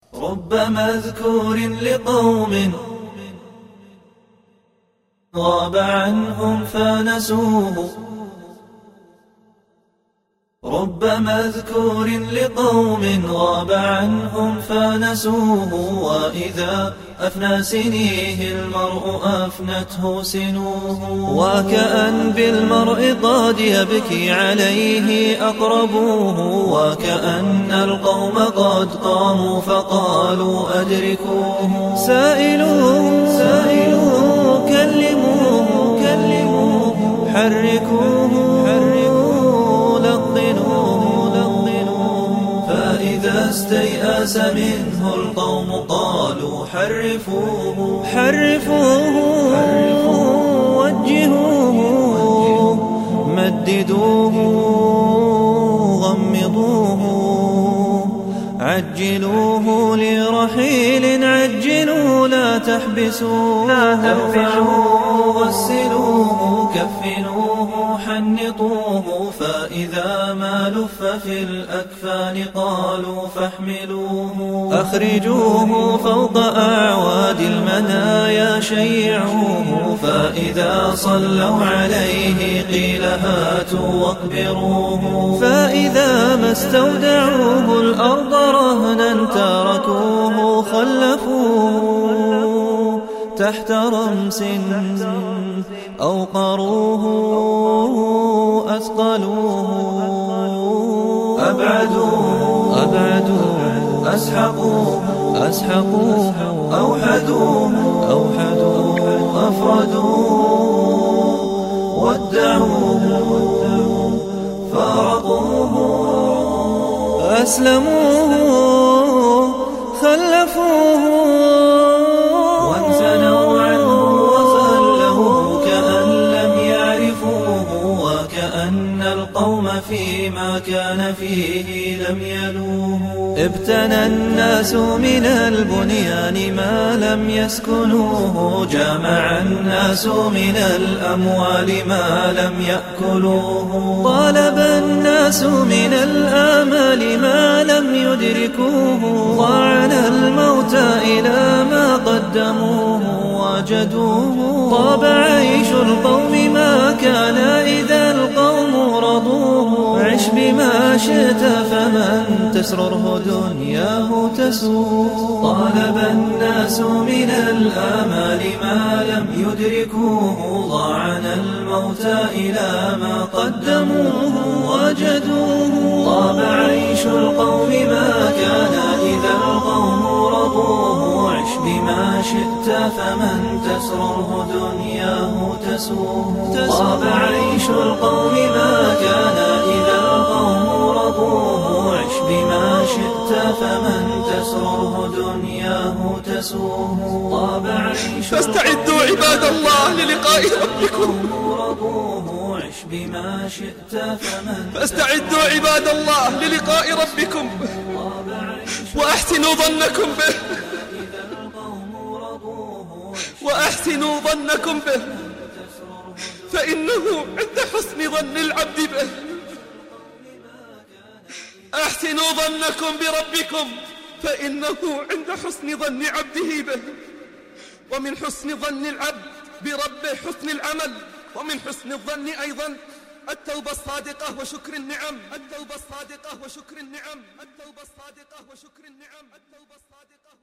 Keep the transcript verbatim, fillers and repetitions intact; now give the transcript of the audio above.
رب مذكور لقوم غاب عنهم فنسوه، رب مذكور لقوم غاب عنهم فنسوه، وإذا أفنى سنيه المرء أفنته سنوه. وكأن بالمرء قد يبكي عليه أقربوه، وكأن القوم قد قاموا فقالوا أدركوه. سائلوه سائلوه كلموه كلموه، حركوه حركوه، لقنوه لقنوه. فإذا استيأس منه القوم قالوا حرفوه حرفوه وجهوه، مددوه غمضوه، عجلوه لرحيل عجلوا لا تحبسوه، لا تحبسوه، غسلوه كفنوه حنطوه. فإذا ما لف في الأكفان قالوا فاحملوه، أخرجوه فوق أعواد المنايا شيعوه. فإذا صلوا عليه قيل هاتوا واقبروه، فإذا ما استودعوه الأرض رهنا تركوه، خلفوه تحت رمس أوقروه، أثقلوه أبعدوه أبعدوه، أسحقوه أسحقوه، أوحدوه أوحدوه، أفردوه ودعوه، فارقوه أسلموه، خلفوه وانثنوا عنه وخلوه، كأن لم يعرفوه، وكأن القوم فيما كان فيه لم يلوه. ابتنى الناس من البنيان ما لم يسكنوه، جمع الناس من الأموال ما لم يأكلوه، طالب الناس من الآمال ما لم يدركوه، ضاعن الموت إلى ما قدموه وجدوه. طاب عيش القوم ما كان إذا القوم رضوه، عش بما شئت فمن تسرره دنياه تسوء. طالب الناس من الآمال ما لم يدركوه، ضاعن الموت إلى ما قدموه وجدوه. طاب عيش القوم ما كان إذا القوم رضوه، عش بما شئت فمن تسرره دنياه تسوء. طاب عيش القوم ما كان إذا القوم رضوه، عش بما شئت فمن تسرره دنياه تسوء. طاب عيش فاستعدوا عباد الله للقاء ربكم، عش بما شئت فمن فاستعدوا عباد الله للقاء ربكم، وأحسنوا ظنكم به وأحسنوا ظنكم به، فإنه عند حسن ظن العبد به. أحسنوا ظنكم بربكم، فإنه عند حسن ظن عبده به. ومن حسن ظن العبد بربه حسن العمل، ومن حسن الظن أيضا التوبة الصادقة وشكر النعم. التوبة الصادقة وشكر النعم. التوبة الصادقة وشكر النعم. التوبة الصادقة